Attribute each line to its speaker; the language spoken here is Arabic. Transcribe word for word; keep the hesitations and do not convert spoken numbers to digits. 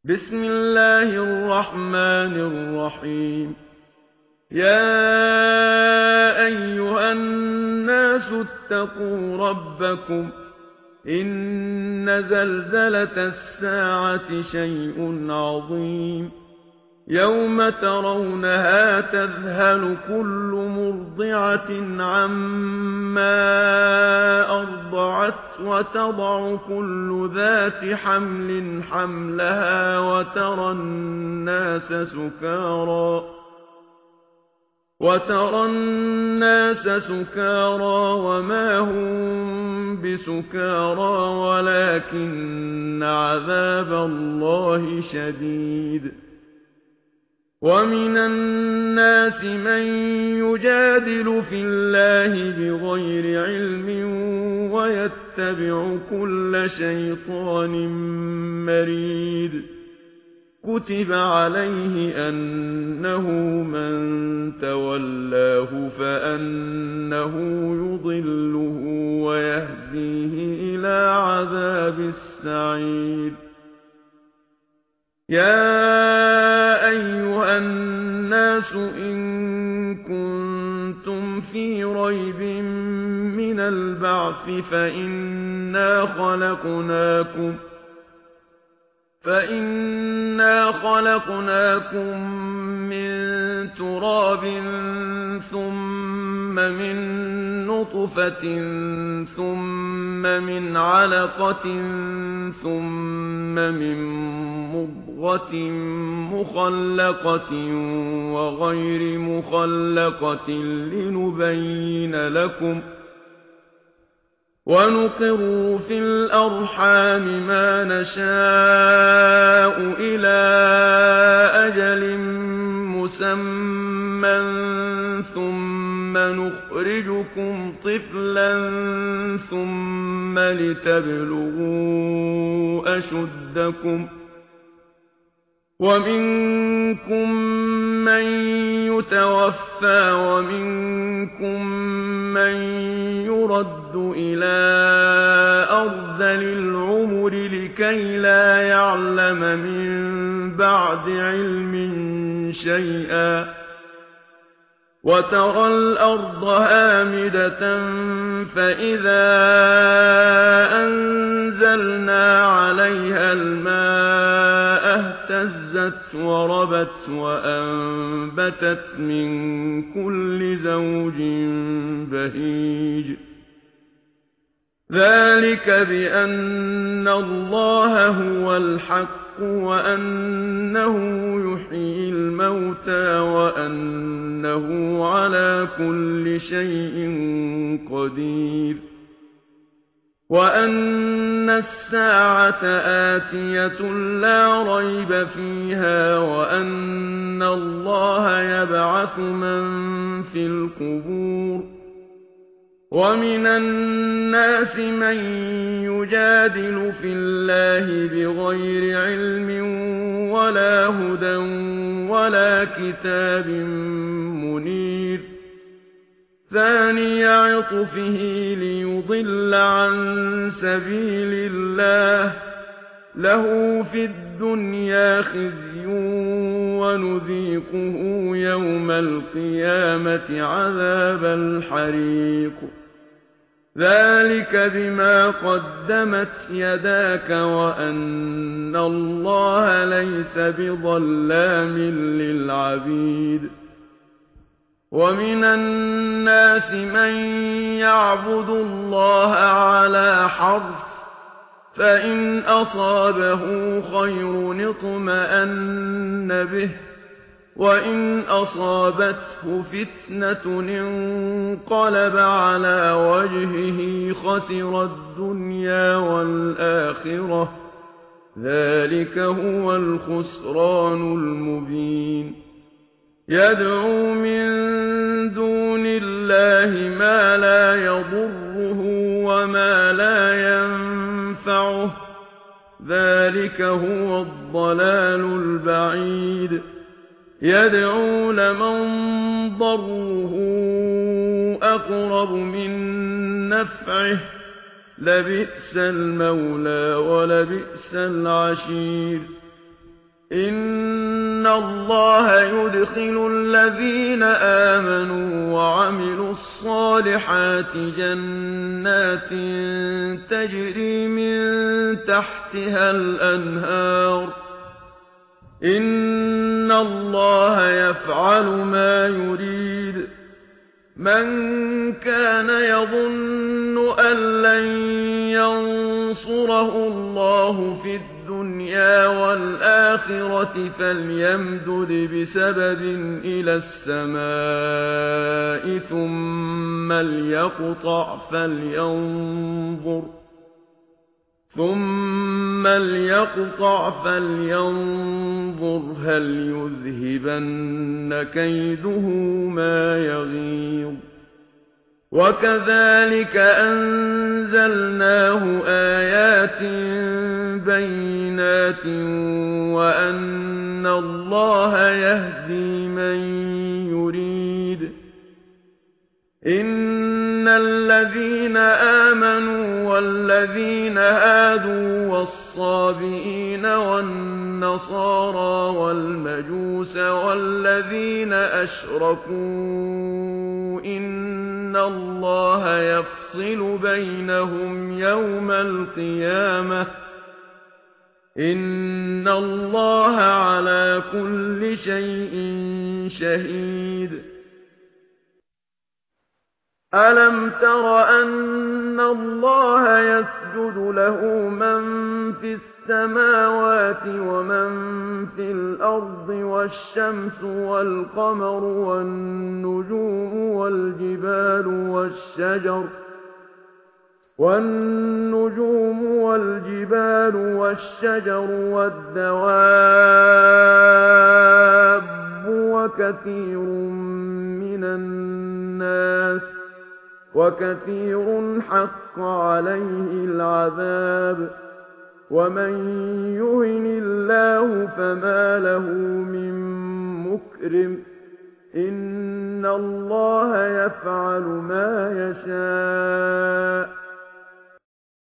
Speaker 1: بسم الله الرحمن الرحيم. يا أيها الناس اتقوا ربكم إن زلزلة الساعة شيء عظيم يوم ترونها تذهل كل مرضعة عما أرضعت وتضع كل ذات حمل حملها وترى الناس سكارى وترى الناس سكارى وما هم بسكارى ولكن عذاب الله شديد. ومن الناس من يجادل في الله بغير علم ويتبع كل شيطان مريد. كتب عليه أنه من تولاه فأنه يضله ويهديه إلى عذاب السعير. يا أيها الناس إن كنتم في ريب من البعث فإنا خلقناكم فإنا خلقناكم من تراب ثم من نطفة ثم من علقة ثم من مضغة مخلقة وغير مخلقة لنبين لكم ونقر في الأرحام ما نشاء إلى أجل مسمى ثم نخرجكم طفلا ثم لتبلغوا أشدكم ومنكم من يتوفى ومنكم من يرد إلى أرذل العمر لكي لا يعلم من بعد علم شيئا. وترى الأرض هامدة فإذا أنزلنا عليها الماء اهتزت وربت وأنبتت من كل زوج بهيج. ذلك بأن الله هو الحق وأنه يحيي الموتى وأنه على كل شيء قدير. وأن الساعة آتية لا ريب فيها وأن الله يبعث من في القبور. ومن الناس من يجادل في الله بغير علم ولا هدى ولا كتاب منير. ثاني عطفه ليضل عن سبيل الله له في الدنيا خزي ونذيقه يوم القيامة عذاب الحريق. ذلك بما قدمت يداك وأن الله ليس بظلام للعبيد. ومن الناس من يعبد الله على حرف فإن أصابه خير اطمأن به وإن أصابته فتنة انقلب على وجهه خسر الدنيا والآخرة. ذلك هو الخسران المبين. يدعو من دون الله ما لا يضره وما لا ينفعه. ذلك هو الضلال البعيد. يدعو لمن ضره أقرب من نفعه لبئس المولى ولبئس العشير. إِنَّ اللَّهَ يُدْخِلُ الَّذِينَ آمَنُوا وَعَمِلُوا الصَّالِحَاتِ جَنَّاتٍ تَجْرِي مِن تَحْتِهَا الْأَنْهَارُ ۚ إِنَّ اللَّهَ يَفْعَلُ مَا يُرِيدُ. مَن كَانَ يَظُنُّ أَن لَّن يَنصُرَهُ اللَّهُ فِي الدُّنْيَا وَالْآخِرَةِ فَلْيَمْدُدْ بِسَبَبٍ إِلَى السَّمَاءِ ثُمَّ لْيَقْطَعْ فَلْيَنظُرْ ثُمَّ لْيَقْطَعْ فَلْيَنظُرْ هَلْ يُذْهِبَنَّ كَيْدُهُ مَا يَغِيظُ. وَكَذَلِكَ أَنزَلْنَاهُ آيَاتٍ بَيِّنَاتٍ وَأَنَّ اللَّهَ يَهْدِي مَن يُرِيدُ. إِنَّ الَّذِينَ آمَنُوا وَالَّذِينَ هَادُوا وَالصَّابِئِينَ وَالنَّصَارَىٰ وَالْمَجُوسَ وَالَّذِينَ أَشْرَكُوا إِنَّ اللَّهَ يَفْصِلُ بَيْنَهُمْ يَوْمَ الْقِيَامَةِ ۚ إِنَّ اللَّهَ عَلَىٰ كُلِّ شَيْءٍ شَهِيدٌ. أَلَمْ تَرَ أَنَّ اللَّهَ يَسْجُدُ لَهُ مَن فِي السَّمَاوَاتِ وَمَن فِي الْأَرْضِ وَالشَّمْسُ وَالْقَمَرُ وَالنُّجُومُ وَالْجِبَالُ وَالشَّجَرُ وَالنُّجُومُ وَالْجِبَالُ وَالشَّجَرُ وَالدَّوَابُّ وَكَثِيرٌ مِّنَ النَّاسِ وَكَثِيرٌ حَقَّ عَلَيْهِ الْعَذَابُ وَمَن يُهِنِ اللَّهُ فَمَا لَهُ مِن مُّكْرِمٍ إِنَّ اللَّهَ يَفْعَلُ مَا يَشَاءُ